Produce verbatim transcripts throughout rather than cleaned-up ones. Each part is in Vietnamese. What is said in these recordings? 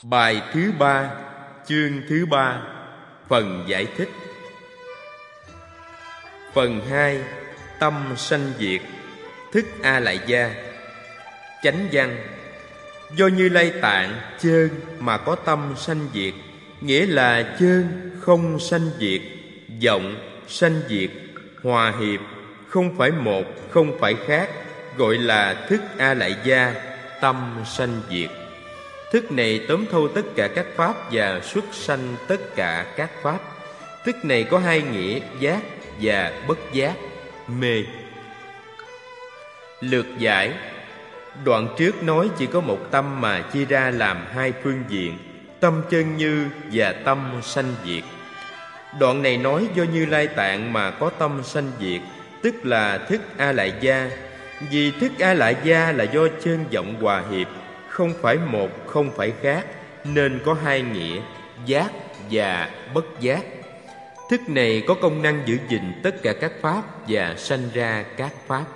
Bài thứ ba, chương thứ ba, phần giải thích. Phần hai, tâm sanh diệt, thức A Lại Gia. Chánh văn: do Như Lai Tạng chơn mà có tâm sanh diệt, nghĩa là chơn không sanh diệt, vọng sanh diệt, hòa hiệp, không phải một, không phải khác, gọi là thức A Lại Gia, tâm sanh diệt. Thức này tóm thâu tất cả các pháp và xuất sanh tất cả các pháp. Thức này có hai nghĩa, giác và bất giác, mê. Lược giải: đoạn trước nói chỉ có một tâm mà chia ra làm hai phương diện, tâm chân như và tâm sanh diệt. Đoạn này nói do Như Lai Tạng mà có tâm sanh diệt, tức là thức A Lại Gia. Vì thức A Lại Gia là do chân vọng hòa hiệp, không phải một, không phải khác, nên có hai nghĩa, giác và bất giác. Thức này có công năng giữ gìn tất cả các pháp và sanh ra các pháp.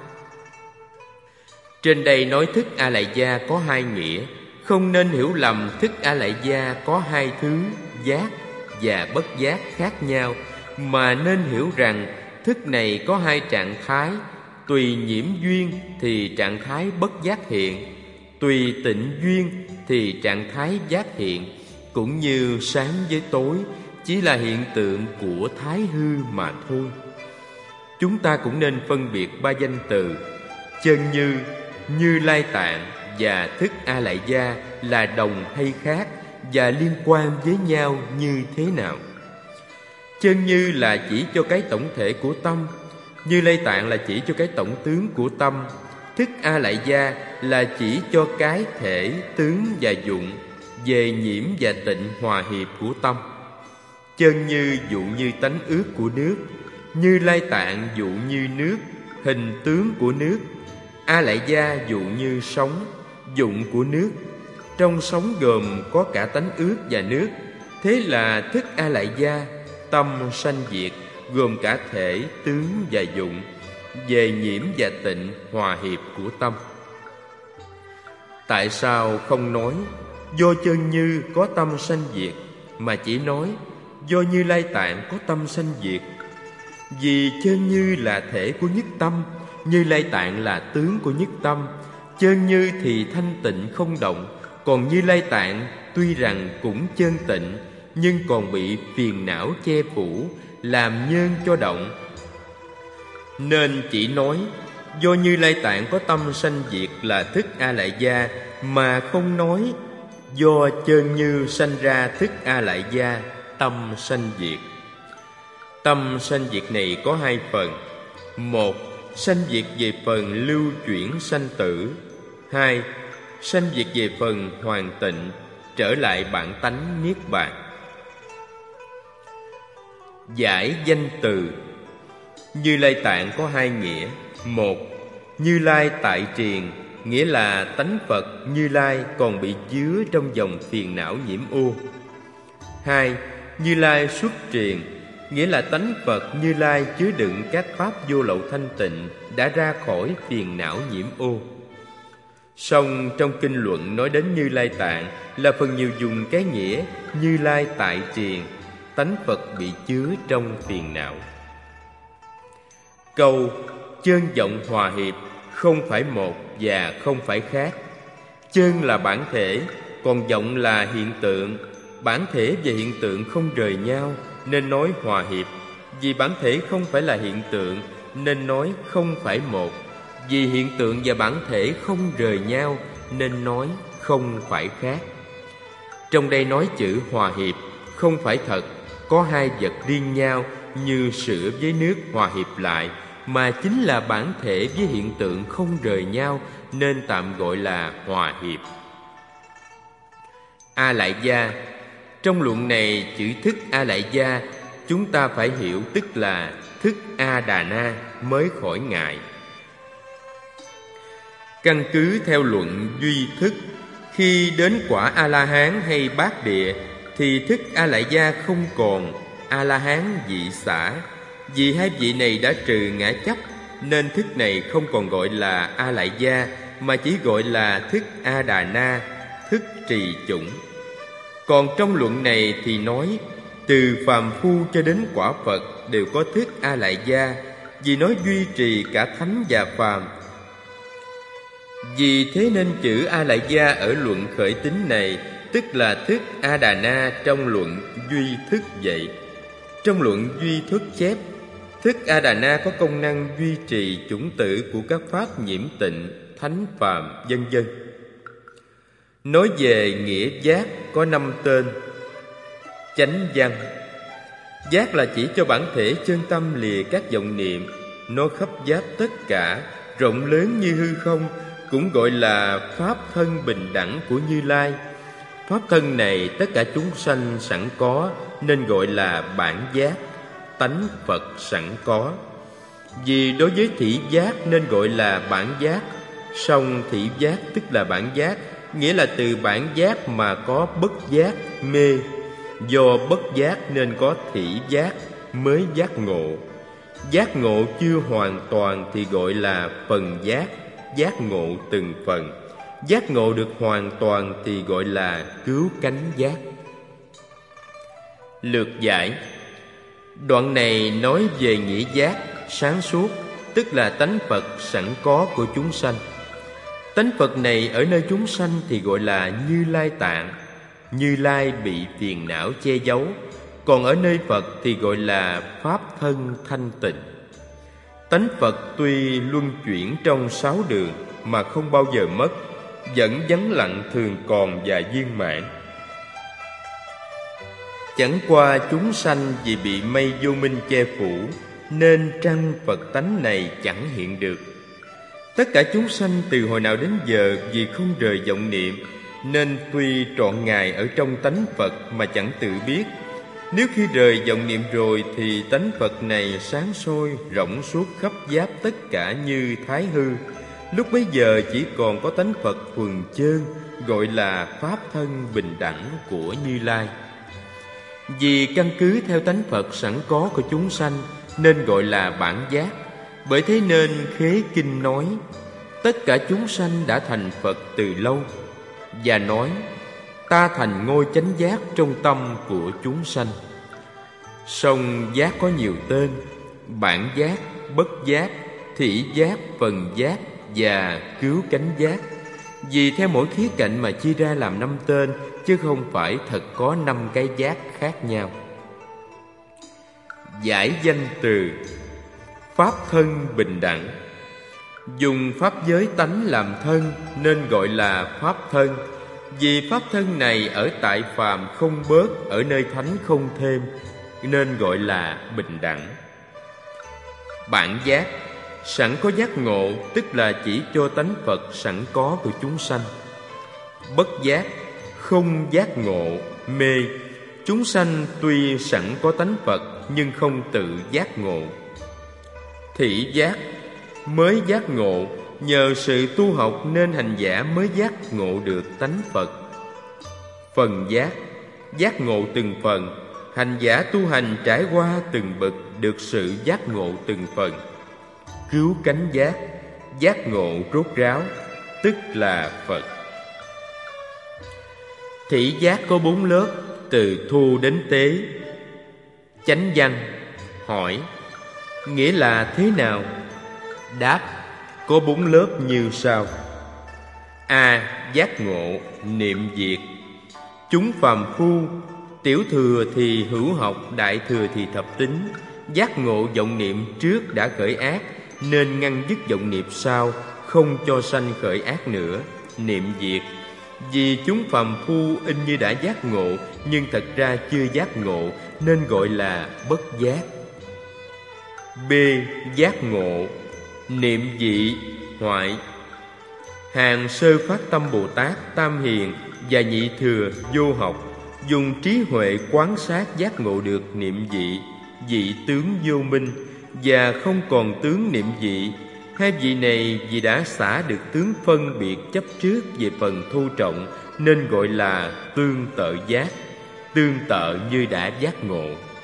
Trên đây nói thức A Lại Gia có hai nghĩa, không nên hiểu lầm thức A Lại Gia có hai thứ giác và bất giác khác nhau, mà nên hiểu rằng thức này có hai trạng thái, tùy nhiễm duyên thì trạng thái bất giác hiện, tùy tịnh duyên thì trạng thái giác hiện, cũng như sáng với tối chỉ là hiện tượng của thái hư mà thôi. Chúng ta cũng nên phân biệt ba danh từ chân như, Như Lai Tạng và thức A Lại Gia là đồng hay khác và liên quan với nhau như thế nào. Chân như là chỉ cho cái tổng thể của tâm, Như Lai Tạng là chỉ cho cái tổng tướng của tâm, thức A Lại Gia là chỉ cho cái thể, tướng và dụng, về nhiễm và tịnh hòa hiệp của tâm. Chân như dụ như tánh ướt của nước, Như Lai Tạng dụ như nước, hình tướng của nước, A Lại Gia dụ như sóng, dụng của nước. Trong sóng gồm có cả tánh ướt và nước, thế là thức A Lại Gia, tâm sanh diệt, gồm cả thể, tướng và dụng, về nhiễm và tịnh hòa hiệp của tâm. Tại sao không nói do chân như có tâm sanh diệt, mà chỉ nói do Như Lai Tạng có tâm sanh diệt? Vì chân như là thể của nhất tâm, Như Lai Tạng là tướng của nhất tâm. Chân như thì thanh tịnh không động, còn Như Lai Tạng tuy rằng cũng chân tịnh, nhưng còn bị phiền não che phủ, làm nhân cho động. Nên chỉ nói do Như Lai Tạng có tâm sanh diệt là thức A Lại Gia, mà không nói do chân như sanh ra thức A Lại Gia, tâm sanh diệt. Tâm sanh diệt này có hai phần: một, sanh diệt về phần lưu chuyển sanh tử; hai, sanh diệt về phần hoàn tịnh, trở lại bản tánh niết bàn. Giải danh từ: Như Lai Tạng có hai nghĩa. Một, Như Lai tại triền, nghĩa là tánh Phật Như Lai còn bị chứa trong dòng phiền não nhiễm ô. Hai, Như Lai xuất triền, nghĩa là tánh Phật Như Lai chứa đựng các pháp vô lậu thanh tịnh, đã ra khỏi phiền não nhiễm ô. Song trong kinh luận nói đến Như Lai Tạng là phần nhiều dùng cái nghĩa Như Lai tại triền, tánh Phật bị chứa trong phiền não. Câu chân vọng hòa hiệp, không phải một và không phải khác. Chân là bản thể, còn vọng là hiện tượng. Bản thể và hiện tượng không rời nhau, nên nói hòa hiệp. Vì bản thể không phải là hiện tượng, nên nói không phải một. Vì hiện tượng và bản thể không rời nhau, nên nói không phải khác. Trong đây nói chữ hòa hiệp không phải thật, có hai vật riêng nhau như sữa với nước hòa hiệp lại, mà chính là bản thể với hiện tượng không rời nhau, nên tạm gọi là hòa hiệp. A Lại Gia. Trong luận này chữ thức A Lại Gia chúng ta phải hiểu tức là thức A Đà Na mới khỏi ngại. Căn cứ theo luận duy thức, khi đến quả A-la-hán hay bát địa thì thức A Lại Gia không còn, A-la-hán vị xả. Vì hai vị này đã trừ ngã chấp, nên thức này không còn gọi là A Lại Gia, mà chỉ gọi là thức A Đà Na, thức trì chủng. Còn trong luận này thì nói từ phàm phu cho đến quả Phật đều có thức A Lại Gia, vì nói duy trì cả thánh và phàm. Vì thế nên chữ A Lại Gia ở luận khởi tín này tức là thức A Đà Na trong luận duy thức vậy. Trong luận duy thức chép thức A Đà Na có công năng duy trì chủng tử của các pháp nhiễm tịnh, thánh phàm, vân vân. Nói về nghĩa giác có năm tên. Chánh văn. Giác là chỉ cho bản thể chân tâm lìa các vọng niệm, nó khắp giáp tất cả, rộng lớn như hư không, cũng gọi là pháp thân bình đẳng của Như Lai. Pháp thân này tất cả chúng sanh sẵn có, nên gọi là bản giác, tánh Phật sẵn có. Vì đối với thị giác nên gọi là bản giác, song thị giác tức là bản giác, nghĩa là từ bản giác mà có bất giác, mê. Do bất giác nên có thị giác mới giác ngộ. Giác ngộ chưa hoàn toàn thì gọi là phần giác, giác ngộ từng phần. Giác ngộ được hoàn toàn thì gọi là cứu cánh giác. Lược giải. Đoạn này nói về nghĩa giác, sáng suốt, tức là tánh Phật sẵn có của chúng sanh. Tánh Phật này ở nơi chúng sanh thì gọi là Như Lai Tạng. Như Lai bị phiền não che giấu. Còn ở nơi Phật thì gọi là Pháp thân thanh tịnh. Tánh Phật tuy luân chuyển trong sáu đường mà không bao giờ mất, vẫn vắng lặng thường còn và viên mãn. Chẳng qua chúng sanh vì bị mây vô minh che phủ, nên trăng Phật tánh này chẳng hiện được. Tất cả chúng sanh từ hồi nào đến giờ vì không rời vọng niệm, nên tuy trọn ngày ở trong tánh Phật mà chẳng tự biết. Nếu khi rời vọng niệm rồi thì tánh Phật này sáng soi rộng suốt khắp giáp tất cả như thái hư. Lúc bấy giờ chỉ còn có tánh Phật thuần chơn, gọi là pháp thân bình đẳng của Như Lai. Vì căn cứ theo tánh Phật sẵn có của chúng sanh nên gọi là bản giác. Bởi thế nên Khế Kinh nói tất cả chúng sanh đã thành Phật từ lâu, và nói ta thành ngôi chánh giác trong tâm của chúng sanh. Song giác có nhiều tên: bản giác, bất giác, thị giác, phần giác và cứu cánh giác. Vì theo mỗi khía cạnh mà chia ra làm năm tên, chứ không phải thật có năm cái giác khác nhau. Giải danh từ. Pháp thân bình đẳng. Dùng pháp giới tánh làm thân nên gọi là pháp thân. Vì pháp thân này ở tại phàm không bớt, ở nơi thánh không thêm, nên gọi là bình đẳng. Bản giác. Sẵn có giác ngộ, tức là chỉ cho tánh Phật sẵn có của chúng sanh. Bất giác. Không giác ngộ, mê. Chúng sanh tuy sẵn có tánh Phật nhưng không tự giác ngộ. Thị giác. Mới giác ngộ, nhờ sự tu học nên hành giả mới giác ngộ được tánh Phật. Phần giác. Giác ngộ từng phần. Hành giả tu hành trải qua từng bậc được sự giác ngộ từng phần. Cứu cánh giác. Giác ngộ rốt ráo, tức là Phật. Thị giác có bốn lớp, từ thu đến tế. Chánh văn. Hỏi: nghĩa là thế nào? Đáp: có bốn lớp như sau. A. Giác ngộ, niệm diệt. Chúng phàm phu, tiểu thừa thì hữu học, đại thừa thì thập tính. Giác ngộ vọng niệm trước đã khởi ác, nên ngăn dứt vọng niệm sau, không cho sanh khởi ác nữa, niệm diệt. Vì chúng phàm phu in như đã giác ngộ, nhưng thật ra chưa giác ngộ, nên gọi là bất giác. B. Giác ngộ, niệm dị, hoại. Hàng sơ phát tâm Bồ Tát, Tam Hiền và Nhị Thừa vô học, dùng trí huệ quán sát giác ngộ được niệm dị, dị tướng vô minh, và không còn tướng niệm dị. Hai vị này vì đã xả được tướng phân biệt chấp trước về phần thu trọng, nên gọi là tương tự giác, tương tự như đã giác ngộ.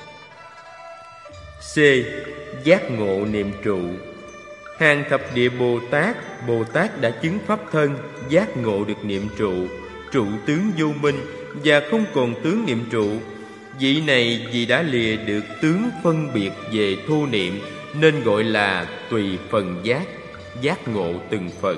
C. Giác ngộ niệm trụ. Hàng thập địa Bồ Tát, Bồ Tát đã chứng pháp thân, giác ngộ được niệm trụ. trụ tướng vô minh và không còn tướng niệm trụ. Vị này vì đã lìa được tướng phân biệt về thô niệm nên gọi là tùy phần giác, giác ngộ từng phần.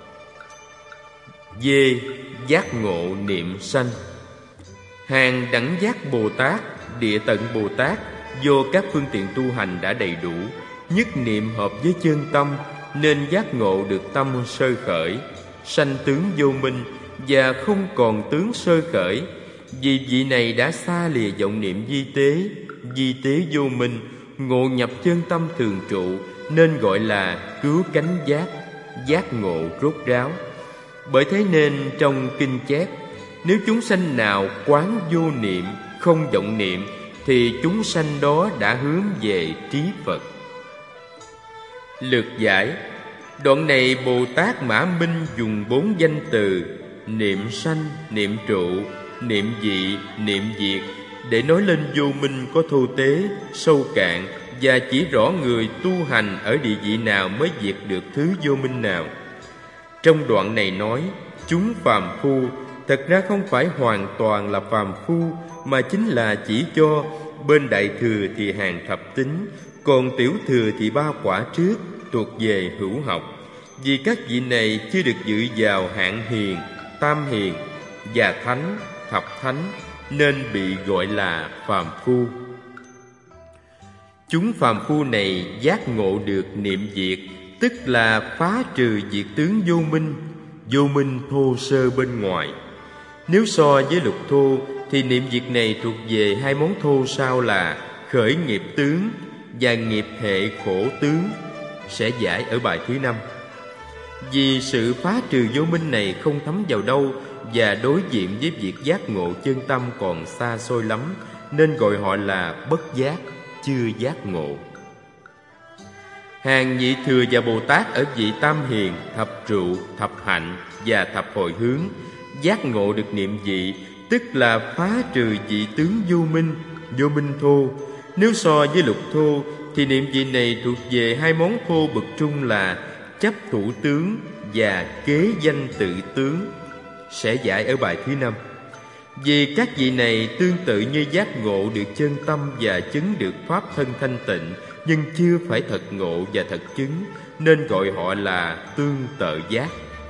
D. Giác ngộ niệm sanh. Hàng đẳng giác Bồ Tát, Địa Tận Bồ Tát do các phương tiện tu hành đã đầy đủ, nhất niệm hợp với chân tâm nên giác ngộ được tâm sơ khởi, sanh tướng vô minh và không còn tướng sơ khởi. Vì vị này đã xa lìa vọng niệm vi tế, vi tế vô minh, ngộ nhập chân tâm thường trụ nên gọi là cứu cánh giác, giác ngộ rốt ráo. Bởi thế nên trong kinh chép, nếu chúng sanh nào quán vô niệm, không vọng niệm thì chúng sanh đó đã hướng về trí Phật. Lược giải. Đoạn này Bồ Tát Mã Minh dùng bốn danh từ niệm sanh, niệm trụ, niệm dị, niệm diệt để nói lên vô minh có thô tế, sâu cạn và chỉ rõ người tu hành ở địa vị nào mới diệt được thứ vô minh nào. Trong đoạn này nói chúng phàm phu thật ra không phải hoàn toàn là phàm phu, mà chính là chỉ cho bên đại thừa thì hàng thập tính, còn tiểu thừa thì ba quả trước thuộc về hữu học. Vì các vị này chưa được dự vào hạng hiền, tam hiền và thánh, thập thánh nên bị gọi là phàm phu. Chúng phàm phu này giác ngộ được niệm diệt, tức là phá trừ diệt tướng vô minh, vô minh thô sơ bên ngoài. Nếu so với lục thô thì niệm diệt này thuộc về hai món thô sau là khởi nghiệp tướng và nghiệp hệ khổ tướng, sẽ giải ở bài thứ năm. Vì sự phá trừ vô minh này không thấm vào đâu và đối diện với việc giác ngộ chân tâm còn xa xôi lắm, nên gọi họ là bất giác, chưa giác ngộ. Hàng nhị thừa và Bồ Tát ở vị tam hiền, thập trụ, thập hạnh và thập hồi hướng giác ngộ được niệm dị, tức là phá trừ dị tướng vô minh, vô minh thô. Nếu so với lục thô thì niệm dị này thuộc về hai món thô bậc trung là chấp thủ tướng và kế danh tự tướng, sẽ giải ở bài thứ năm. Vì các vị này tương tự như giác ngộ được chân tâm và chứng được pháp thân thanh tịnh, nhưng chưa phải thật ngộ và thật chứng, nên gọi họ là tương tự giác.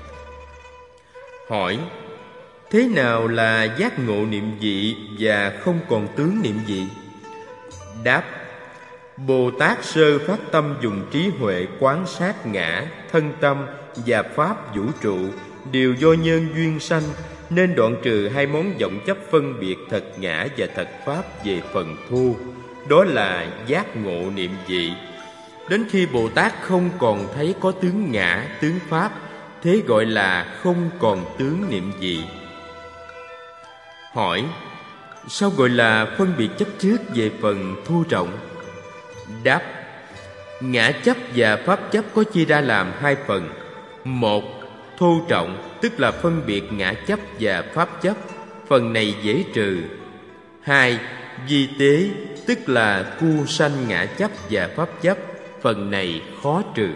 Hỏi: thế nào là giác ngộ niệm dị và không còn tướng niệm dị? Đáp: Bồ Tát sơ phát tâm dùng trí huệ quán sát ngã, thân tâm và pháp vũ trụ đều do nhân duyên sanh, nên đoạn trừ hai món vọng chấp phân biệt thật ngã và thật pháp về phần thô, đó là giác ngộ niệm dị. Đến khi Bồ Tát không còn thấy có tướng ngã, tướng pháp, thế gọi là không còn tướng niệm dị. Hỏi: sao gọi là phân biệt chấp trước về phần thô trọng? Đáp: ngã chấp và pháp chấp có chia ra làm hai phần. Một, thô trọng, tức là phân biệt ngã chấp và pháp chấp, phần này dễ trừ. Hai, vi tế, tức là cu sanh ngã chấp và pháp chấp, phần này khó trừ.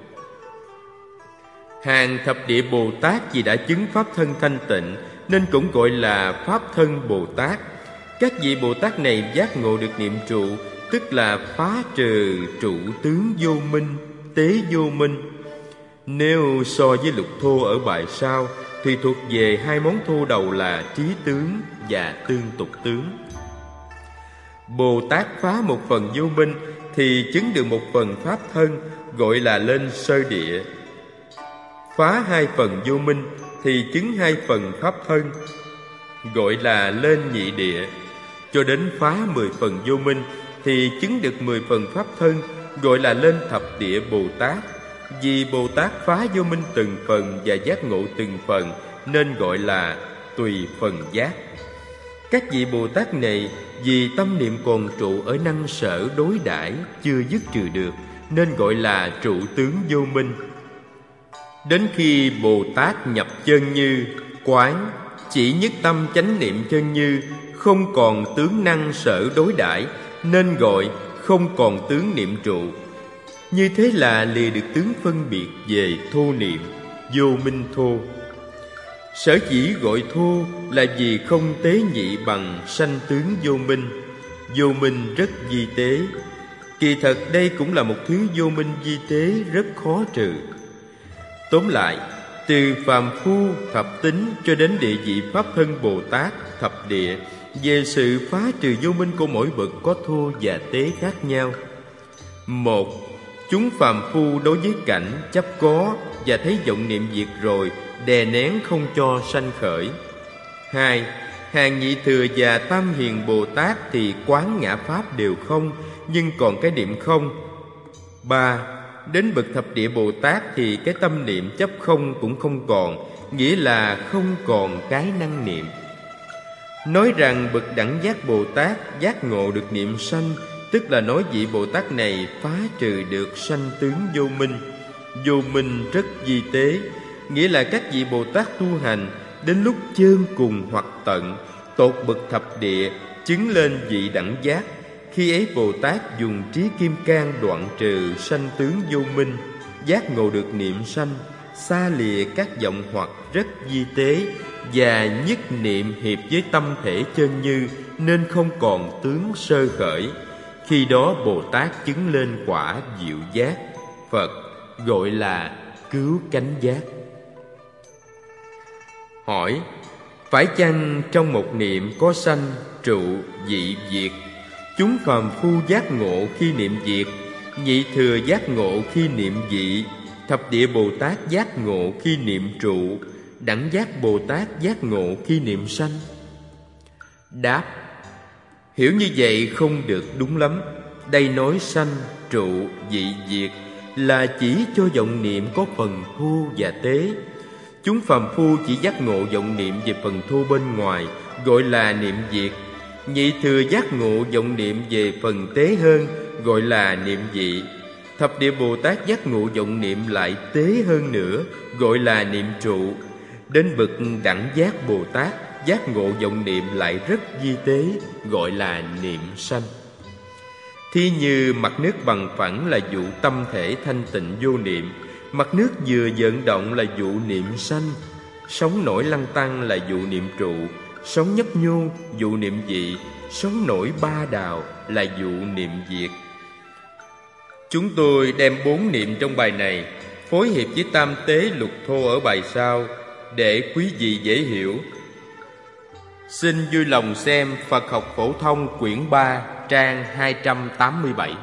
Hàng thập địa Bồ Tát vì đã chứng pháp thân thanh tịnh nên cũng gọi là pháp thân Bồ Tát. Các vị Bồ Tát này giác ngộ được niệm trụ, tức là phá trừ trụ tướng vô minh, tế vô minh. Nếu so với lục thô ở bài sau thì thuộc về hai món thô đầu là trí tướng và tương tục tướng. Bồ Tát phá một phần vô minh thì chứng được một phần pháp thân, gọi là lên sơ địa. Phá hai phần vô minh thì chứng hai phần pháp thân, gọi là lên nhị địa. Cho đến phá mười phần vô minh thì chứng được mười phần pháp thân, gọi là lên thập địa Bồ Tát. Vì Bồ Tát phá vô minh từng phần và giác ngộ từng phần nên gọi là tùy phần giác. Các vị Bồ Tát này vì tâm niệm còn trụ ở năng sở đối đãi chưa dứt trừ được nên gọi là trụ tướng vô minh. Đến khi Bồ Tát nhập chân như, quán, chỉ nhất tâm chánh niệm chân như, không còn tướng năng sở đối đãi nên gọi không còn tướng niệm trụ. Như thế là lìa được tướng phân biệt về thô niệm, vô minh thô. Sở dĩ gọi thô là vì không tế nhị bằng sanh tướng vô minh. Vô minh rất vi tế. Kỳ thật đây cũng là một thứ vô minh vi tế rất khó trừ. Tóm lại, từ phàm phu thập tính cho đến địa vị Pháp Thân Bồ Tát thập địa, về sự phá trừ vô minh của mỗi bậc có thô và tế khác nhau. Một, chúng phàm phu đối với cảnh chấp có và thấy vọng niệm diệt rồi, đè nén không cho sanh khởi. Hai, hàng nhị thừa và tam hiền Bồ Tát thì quán ngã pháp đều không, nhưng còn cái niệm không. Ba, đến bậc thập địa Bồ Tát thì cái tâm niệm chấp không cũng không còn, nghĩa là không còn cái năng niệm. Nói rằng bậc đẳng giác Bồ Tát giác ngộ được niệm sanh, tức là nói vị Bồ Tát này phá trừ được sanh tướng vô minh. Vô minh rất vi tế, nghĩa là các vị Bồ Tát tu hành đến lúc chơn cùng hoặc tận, tột bậc thập địa, chứng lên vị đẳng giác. Khi ấy Bồ Tát dùng trí kim cang đoạn trừ sanh tướng vô minh, giác ngộ được niệm sanh, xa lìa các vọng hoặc rất vi tế, và nhất niệm hiệp với tâm thể chân như, nên không còn tướng sơ khởi. Khi đó Bồ Tát chứng lên quả diệu giác. Phật gọi là cứu cánh giác. Hỏi: phải chăng trong một niệm có sanh, trụ, dị, diệt? Chúng phàm phu giác ngộ khi niệm diệt, nhị thừa giác ngộ khi niệm dị, thập địa Bồ Tát giác ngộ khi niệm trụ, đẳng giác Bồ Tát giác ngộ khi niệm sanh? Đáp: hiểu như vậy không được đúng lắm. Đây nói sanh, trụ, dị, diệt là chỉ cho vọng niệm có phần thô và tế. Chúng phàm phu chỉ giác ngộ vọng niệm về phần thô bên ngoài, gọi là niệm diệt. Nhị thừa giác ngộ vọng niệm về phần tế hơn, gọi là niệm dị. Thập địa Bồ Tát giác ngộ vọng niệm lại tế hơn nữa, gọi là niệm trụ. Đến bậc đẳng giác Bồ Tát giác ngộ vọng niệm lại rất vi tế, gọi là niệm sanh. Thí như mặt nước bằng phẳng là vụ tâm thể thanh tịnh vô niệm, mặt nước vừa vận động là vụ niệm sanh, sóng nổi lăn tăn là vụ niệm trụ, sóng nhấp nhô vụ niệm dị, sóng nổi ba đào là vụ niệm diệt. Chúng tôi đem bốn niệm trong bài này phối hợp với tam tế lục thô ở bài sau để quý vị dễ hiểu. Xin vui lòng xem Phật học phổ thông quyển ba trang hai trăm tám mươi bảy.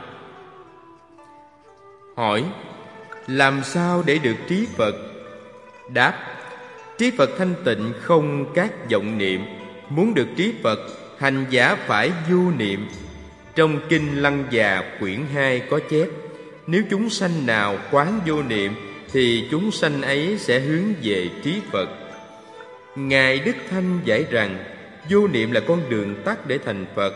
Hỏi: làm sao để được trí Phật? Đáp: trí Phật thanh tịnh không các vọng niệm. Muốn được trí Phật, hành giả phải vô niệm. Trong kinh Lăng Già quyển hai có chép: nếu chúng sanh nào quán vô niệm thì chúng sanh ấy sẽ hướng về trí Phật. Ngài Đức Thanh giải rằng vô niệm là con đường tắt để thành Phật.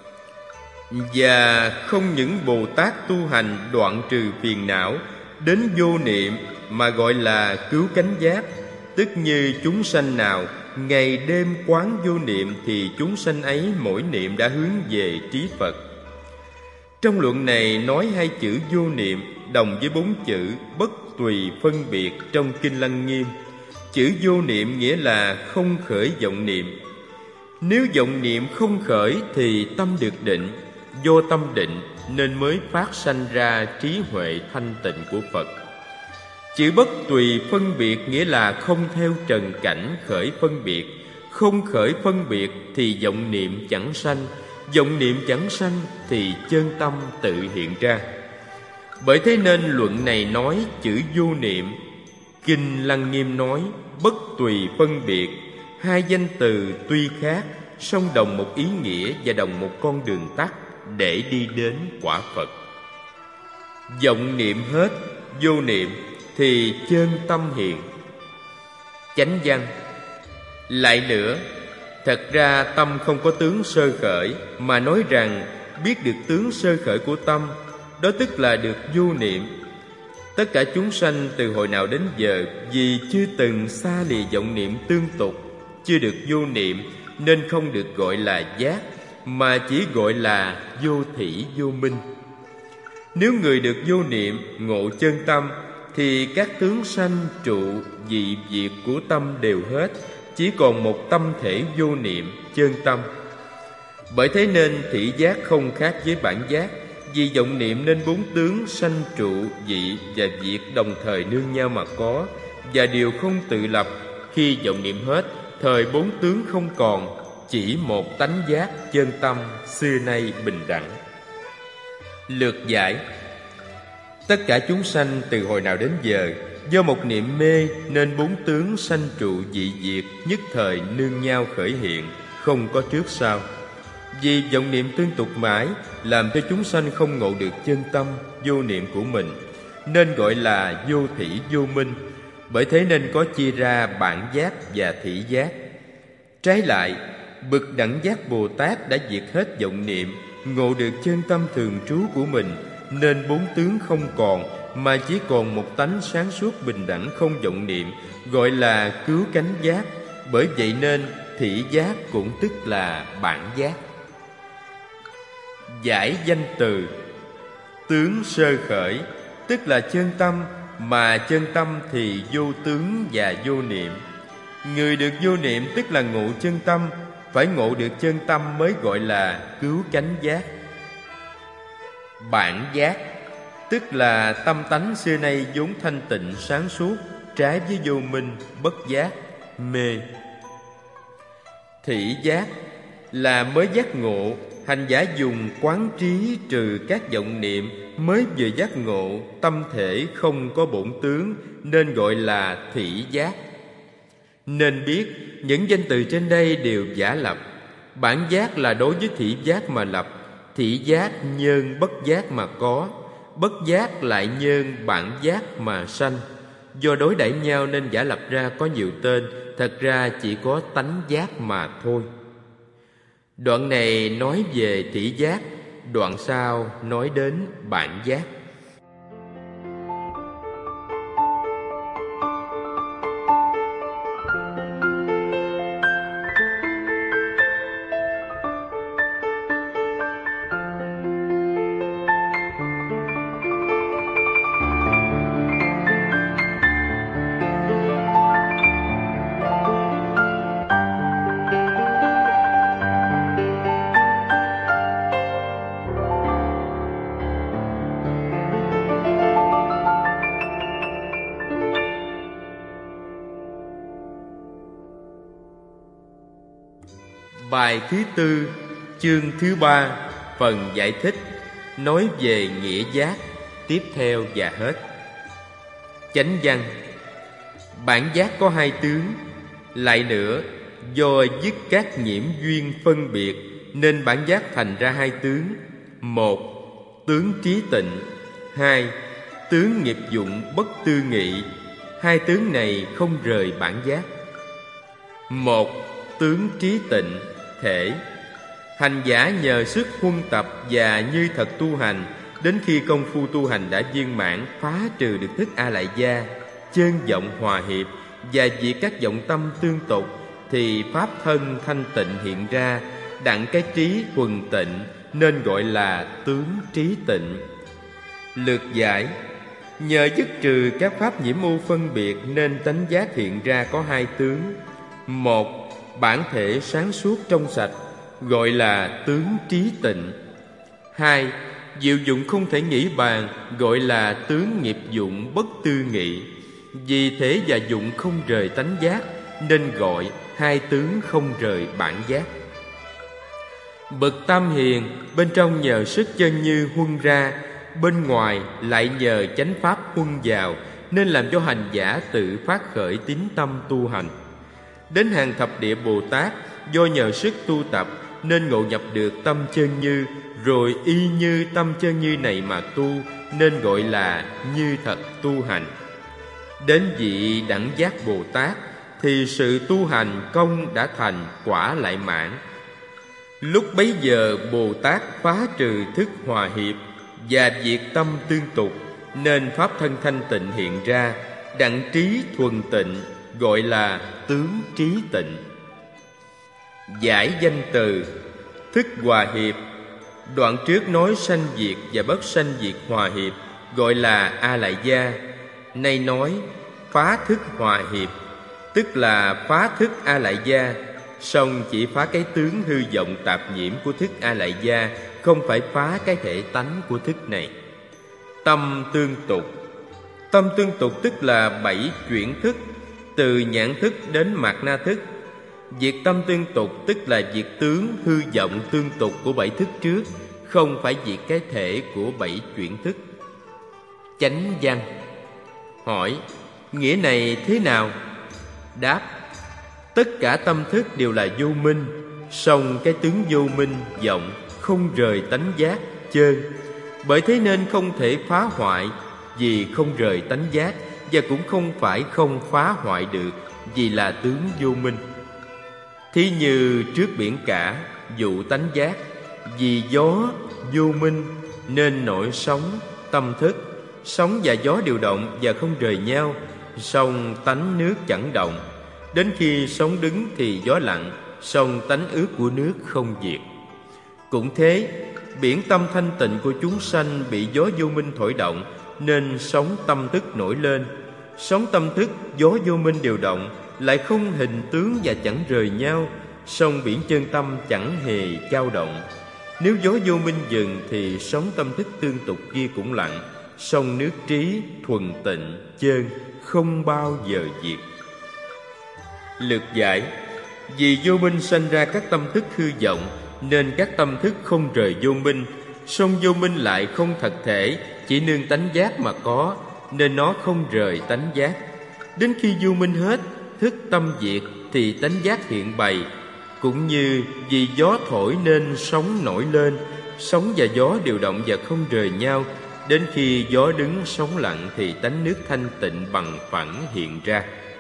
Và không những Bồ Tát tu hành đoạn trừ phiền não đến vô niệm mà gọi là cứu cánh giác, tức như chúng sanh nào ngày đêm quán vô niệm thì chúng sanh ấy mỗi niệm đã hướng về trí Phật. Trong luận này nói hai chữ vô niệm đồng với bốn chữ bất tùy phân biệt trong kinh Lăng Nghiêm. Chữ vô niệm nghĩa là không khởi vọng niệm. Nếu vọng niệm không khởi thì tâm được định, do tâm định nên mới phát sanh ra trí huệ thanh tịnh của Phật. Chữ bất tùy phân biệt nghĩa là không theo trần cảnh khởi phân biệt. Không khởi phân biệt thì vọng niệm chẳng sanh, vọng niệm chẳng sanh thì chân tâm tự hiện ra. Bởi thế nên luận này nói chữ vô niệm. Kinh Lăng Nghiêm nói bất tùy phân biệt. Hai danh từ tuy khác, song đồng một ý nghĩa và đồng một con đường tắt để đi đến quả Phật. Vọng niệm hết, vô niệm thì chân tâm hiện. Chánh văn. Lại nữa, thật ra tâm không có tướng sơ khởi, mà nói rằng biết được tướng sơ khởi của tâm, đó tức là được vô niệm. Tất cả chúng sanh từ hồi nào đến giờ vì chưa từng xa lìa vọng niệm tương tục, chưa được vô niệm nên không được gọi là giác, mà chỉ gọi là vô thỉ vô minh. Nếu người được vô niệm, ngộ chân tâm thì các tướng sanh trụ dị diệt của tâm đều hết, chỉ còn một tâm thể vô niệm, chân tâm. Bởi thế nên thị giác không khác với bản giác, vì vọng niệm nên bốn tướng sanh trụ dị và diệt đồng thời nương nhau mà có, và điều không tự lập. Khi vọng niệm hết, thời bốn tướng không còn, chỉ một tánh giác chân tâm xưa nay bình đẳng. Lược giải: tất cả chúng sanh từ hồi nào đến giờ, do một niệm mê nên bốn tướng sanh trụ dị diệt nhất thời nương nhau khởi hiện, không có trước sau. Vì vọng niệm tương tục mãi, làm cho chúng sanh không ngộ được chân tâm vô niệm của mình, nên gọi là vô thỉ vô minh. Bởi thế nên có chia ra bản giác và thị giác. Trái lại, bậc đẳng giác Bồ Tát đã diệt hết vọng niệm, ngộ được chân tâm thường trú của mình, nên bốn tướng không còn, mà chỉ còn một tánh sáng suốt bình đẳng không vọng niệm, gọi là cứu cánh giác. Bởi vậy nên thị giác cũng tức là bản giác. Giải danh từ: tướng sơ khởi, tức là chân tâm, mà chân tâm thì vô tướng và vô niệm. Người được vô niệm tức là ngộ chân tâm, phải ngộ được chân tâm mới gọi là cứu cánh giác. Bản giác, tức là tâm tánh xưa nay vốn thanh tịnh sáng suốt, trái với vô minh, bất giác, mê. Thị giác là mới giác ngộ, hành giả dùng quán trí trừ các vọng niệm mới vừa giác ngộ, tâm thể không có bổn tướng, nên gọi là thị giác. Nên biết những danh từ trên đây đều giả lập. Bản giác là đối với thị giác mà lập, thị giác nhân bất giác mà có, bất giác lại nhân bản giác mà sanh. Do đối đãi nhau nên giả lập ra có nhiều tên, thật ra chỉ có tánh giác mà thôi. Đoạn này nói về thị giác, đoạn sau nói đến bản giác. Bài thứ tư, chương thứ ba, phần giải thích, nói về nghĩa giác, tiếp theo và hết. Chánh văn: bản giác có hai tướng. Lại nữa, do dứt các nhiễm duyên phân biệt, nên bản giác thành ra hai tướng. Một, tướng trí tịnh. Hai, tướng nghiệp dụng bất tư nghị. Hai tướng này không rời bản giác. Một, tướng trí tịnh thể. Hành giả nhờ sức huân tập và như thật tu hành, đến khi công phu tu hành đã viên mãn, phá trừ được thức A Lại Gia, chân vọng hòa hiệp và diệt các vọng tâm tương tục, thì pháp thân thanh tịnh hiện ra, đặng cái trí thuần tịnh, nên gọi là tướng trí tịnh. Lược giải: nhờ dứt trừ các pháp nhiễm ô phân biệt, nên tánh giác hiện ra có hai tướng. Một, bản thể sáng suốt trong sạch, gọi là tướng trí tịnh. Hai, diệu dụng không thể nghĩ bàn, gọi là tướng nghiệp dụng bất tư nghị. Vì thể và dụng không rời tánh giác, nên gọi hai tướng không rời bản giác. Bậc tam hiền, bên trong nhờ sức chân như huân ra, bên ngoài lại nhờ chánh pháp huân vào, nên làm cho hành giả tự phát khởi tín tâm tu hành. Đến hàng thập địa Bồ Tát, do nhờ sức tu tập nên ngộ nhập được tâm chân như, rồi y như tâm chân như này mà tu, nên gọi là như thật tu hành. Đến vị đẳng giác Bồ Tát thì sự tu hành công đã thành, quả lại mãn. Lúc bấy giờ Bồ Tát phá trừ thức hòa hiệp và diệt tâm tương tục, nên pháp thân thanh tịnh hiện ra, đặng trí thuần tịnh, gọi là tướng trí tịnh. Giải danh từ: thức hòa hiệp. Đoạn trước nói sanh diệt và bất sanh diệt hòa hiệp, gọi là A Lại Gia. nay nói phá thức hòa hiệp, tức là phá thức A Lại Gia, song chỉ phá cái tướng hư vọng tạp nhiễm của thức A Lại Gia, không phải phá cái thể tánh của thức này. Tâm tương tục. Tâm tương tục tức là bảy chuyển thức, từ nhãn thức đến mạt na thức. Diệt tâm tương tục tức là diệt tướng hư vọng tương tục của bảy thức trước, không phải diệt cái thể của bảy chuyển thức. Chánh văn. Hỏi: nghĩa này thế nào? Đáp: tất cả tâm thức đều là vô minh, song cái tướng vô minh vọng không rời tánh giác chơn. Bởi thế nên không thể phá hoại, vì không rời tánh giác, và cũng không phải không phá hoại được, vì là tướng vô minh. Thí như trước biển cả, dụ tánh giác, vì gió vô minh nên nổi sóng tâm thức. Sóng và gió đều động và không rời nhau, song tánh nước chẳng động. Đến khi sóng đứng thì gió lặng, song tánh ướt của nước không diệt. Cũng thế, biển tâm thanh tịnh của chúng sanh bị gió vô minh thổi động, nên sóng tâm thức nổi lên. Sóng tâm thức, gió vô minh đều động, lại không hình tướng và chẳng rời nhau, song biển chân tâm chẳng hề dao động. Nếu gió vô minh dừng thì sóng tâm thức tương tục kia cũng lặng, song nước trí thuần tịnh chơn, không bao giờ diệt. Lược giải. Vì vô minh sanh ra các tâm thức hư vọng, nên các tâm thức không rời vô minh, song vô minh lại không thật thể, chỉ nương tánh giác mà có, nên nó không rời tánh giác. Đến khi vô minh hết, thức tâm diệt, thì tánh giác hiện bày. Cũng như vì gió thổi nên sóng nổi lên, sóng và gió đều động và không rời nhau. Đến khi gió đứng sóng lặng thì tánh nước thanh tịnh bằng phẳng hiện ra.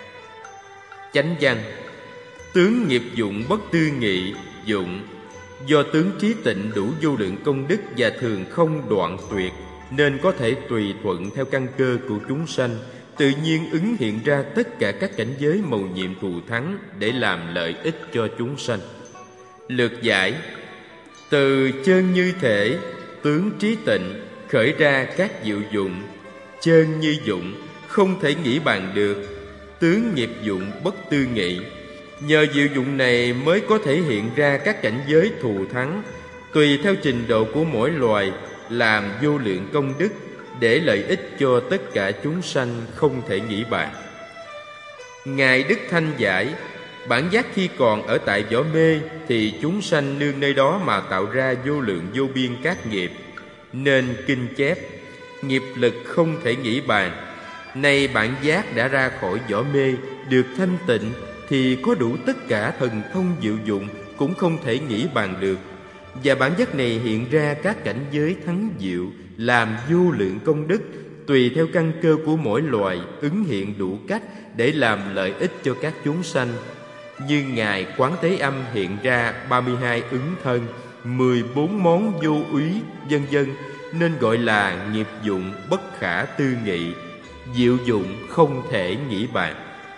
Chánh văn. Tướng nghiệp dụng bất tư nghị dụng. Do tướng trí tịnh đủ vô lượng công đức và thường không đoạn tuyệt, nên có thể tùy thuận theo căn cơ của chúng sanh, tự nhiên ứng hiện ra tất cả các cảnh giới mầu nhiệm thù thắng để làm lợi ích cho chúng sanh. Lược giải. Từ chơn như thể, tướng trí tịnh khởi ra các diệu dụng. Chơn như dụng, không thể nghĩ bàn được. Tướng nghiệp dụng bất tư nghị. Nhờ diệu dụng này mới có thể hiện ra các cảnh giới thù thắng, tùy theo trình độ của mỗi loài, làm vô lượng công đức để lợi ích cho tất cả chúng sanh không thể nghĩ bàn. Ngài Đức Thanh giải: bản giác khi còn ở tại vỏ mê thì chúng sanh nương nơi đó mà tạo ra vô lượng vô biên các nghiệp, nên kinh chép nghiệp lực không thể nghĩ bàn. Nay bản giác đã ra khỏi vỏ mê, được thanh tịnh, thì có đủ tất cả thần thông diệu dụng, cũng không thể nghĩ bàn được. Và bản giác này hiện ra các cảnh giới thắng diệu, làm vô lượng công đức, tùy theo căn cơ của mỗi loài, ứng hiện đủ cách để làm lợi ích cho các chúng sanh. Như Ngài Quán Thế Âm hiện ra ba mươi hai ứng thân, mười bốn món vô úy, vân vân, nên gọi là nghiệp dụng bất khả tư nghị, diệu dụng không thể nghĩ bàn.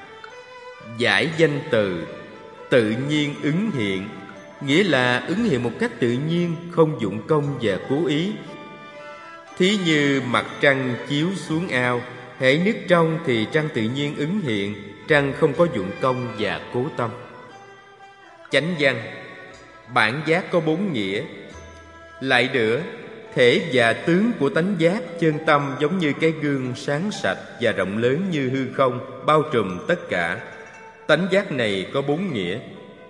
Giải danh từ. Tự nhiên ứng hiện, nghĩa là ứng hiện một cách tự nhiên, không dụng công và cố ý. Thí như mặt trăng chiếu xuống ao, hễ nước trong thì trăng tự nhiên ứng hiện, trăng không có dụng công và cố tâm. Chánh văn. Bản giác có bốn nghĩa. Lại nữa, thể và tướng của tánh giác chân tâm giống như cái gương sáng sạch và rộng lớn như hư không, bao trùm tất cả. Tánh giác này có bốn nghĩa.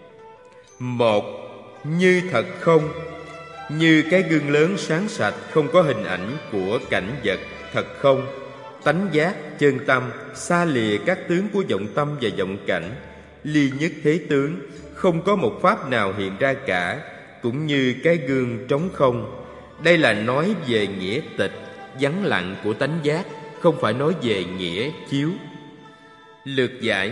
Một, như thật không. Như cái gương lớn sáng sạch, không có hình ảnh của cảnh vật, thật không. Tánh giác, chân tâm, xa lìa các tướng của vọng tâm và vọng cảnh, ly nhất thế tướng, không có một pháp nào hiện ra cả, cũng như cái gương trống không. Đây là nói về nghĩa tịch, vắng lặng của tánh giác, không phải nói về nghĩa chiếu. Lược giải.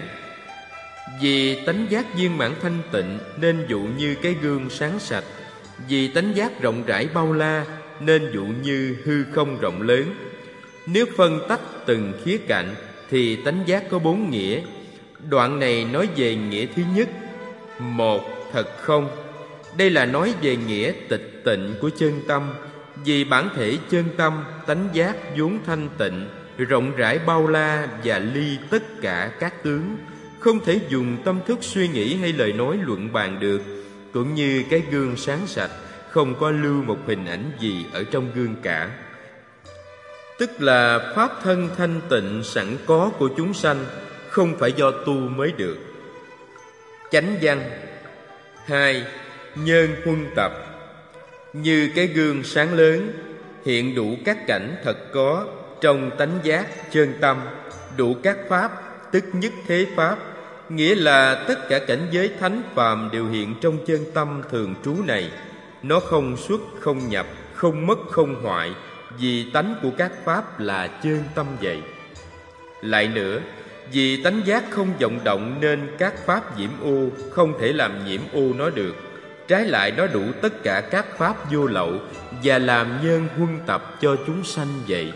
Vì tánh giác viên mãn thanh tịnh nên dụ như cái gương sáng sạch. Vì tánh giác rộng rãi bao la nên dụ như hư không rộng lớn. Nếu phân tách từng khía cạnh thì tánh giác có bốn nghĩa. Đoạn này nói về nghĩa thứ nhất. Một, thật không. Đây là nói về nghĩa tịch tịnh của chân tâm. Vì bản thể chân tâm, tánh giác vốn thanh tịnh, rộng rãi bao la và ly tất cả các tướng, không thể dùng tâm thức suy nghĩ hay lời nói luận bàn được. Cũng như cái gương sáng sạch, không có lưu một hình ảnh gì ở trong gương cả. Tức là pháp thân thanh tịnh sẵn có của chúng sanh, không phải do tu mới được. Chánh văn. Hai. Nhân huân tập. Như cái gương sáng lớn, hiện đủ các cảnh thật có trong tánh giác chân tâm, đủ các pháp, tức nhất thế pháp, nghĩa là tất cả cảnh giới thánh phàm đều hiện trong chân tâm thường trú này. Nó không xuất không nhập, không mất không hoại, vì tánh của các pháp là chân tâm vậy. Lại nữa, vì tánh giác không vọng động nên các pháp nhiễm ô không thể làm nhiễm ô nó được. Trái lại, nó đủ tất cả các pháp vô lậu và làm nhân huân tập cho chúng sanh vậy.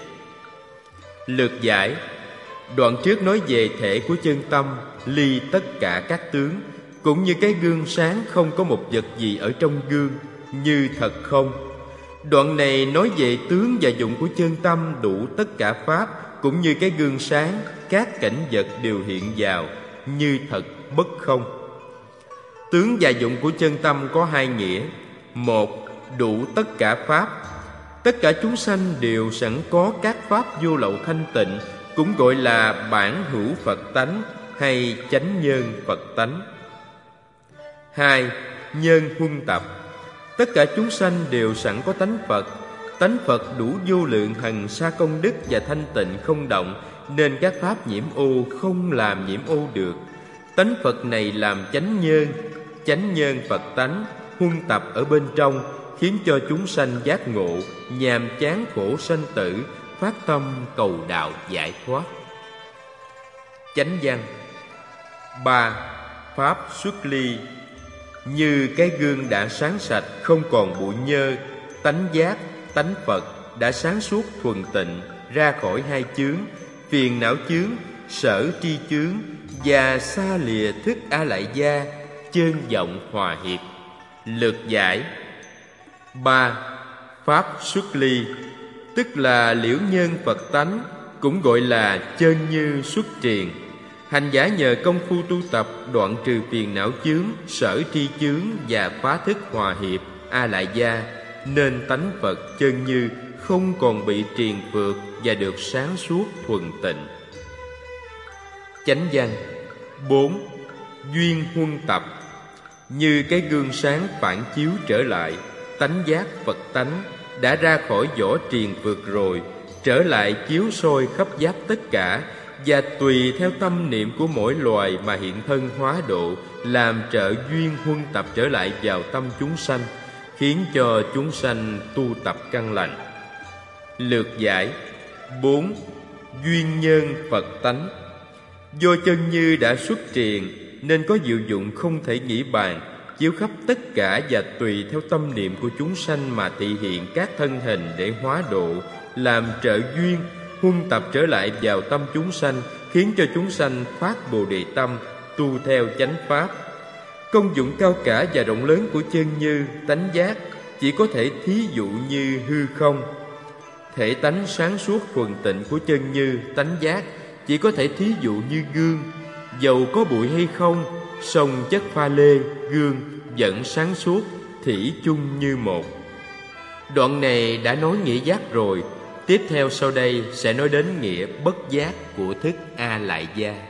Lược giải. Đoạn trước nói về thể của chân tâm, ly tất cả các tướng, cũng như cái gương sáng không có một vật gì ở trong gương, như thật không. Đoạn này nói về tướng và dụng của chân tâm đủ tất cả pháp, cũng như cái gương sáng, các cảnh vật đều hiện vào, như thật bất không. Tướng và dụng của chân tâm có hai nghĩa. Một, đủ tất cả pháp. Tất cả chúng sanh đều sẵn có các pháp vô lậu thanh tịnh, cũng gọi là bản hữu Phật tánh hay chánh nhân Phật tánh. Hai, nhân huân tập. Tất cả chúng sanh đều sẵn có tánh Phật. Tánh Phật đủ vô lượng hằng sa công đức và thanh tịnh không động, nên các pháp nhiễm ô không làm nhiễm ô được. Tánh Phật này làm chánh nhân, chánh nhân Phật tánh huân tập ở bên trong, khiến cho chúng sanh giác ngộ, nhàm chán khổ sanh tử, phát tâm cầu đạo giải thoát. Chánh văn. Ba. Pháp xuất ly. Như cái gương đã sáng sạch, không còn bụi nhơ, tánh giác, tánh Phật đã sáng suốt thuần tịnh, ra khỏi hai chướng, phiền não chướng, sở tri chướng, và xa lìa thức A Lại Gia, chân vọng hòa hiệp. Lược giải. Ba. Pháp xuất ly, tức là liễu nhân Phật tánh, cũng gọi là chân như xuất triền. Hành giả nhờ công phu tu tập đoạn trừ phiền não chướng, sở tri chướng và phá thức hòa hiệp A Lại Gia, nên tánh Phật chân như không còn bị triền phược và được sáng suốt thuần tịnh. Chánh văn. Bốn. Duyên huân tập. Như cái gương sáng phản chiếu trở lại, tánh giác Phật tánh đã ra khỏi vỏ triền phược rồi, trở lại chiếu soi khắp giáp tất cả, và tùy theo tâm niệm của mỗi loài mà hiện thân hóa độ, làm trợ duyên huân tập trở lại vào tâm chúng sanh, khiến cho chúng sanh tu tập căn lành. Lược giải. Bốn. Duyên nhân Phật tánh. Do chân như đã xuất triền nên có diệu dụng không thể nghĩ bàn, chiếu khắp tất cả và tùy theo tâm niệm của chúng sanh mà thị hiện các thân hình để hóa độ, làm trợ duyên huân tập trở lại vào tâm chúng sanh, khiến cho chúng sanh phát Bồ Đề tâm, tu theo chánh pháp. Công dụng cao cả và rộng lớn của chân như, tánh giác chỉ có thể thí dụ như hư không. Thể tánh sáng suốt thuần tịnh của chân như, tánh giác chỉ có thể thí dụ như gương. Dầu có bụi hay không, song chất pha lê, gương vẫn sáng suốt, thủy chung như một. Đoạn này đã nói nghĩa giác rồi. Tiếp theo sau đây sẽ nói đến nghĩa bất giác của thức A Lại Gia.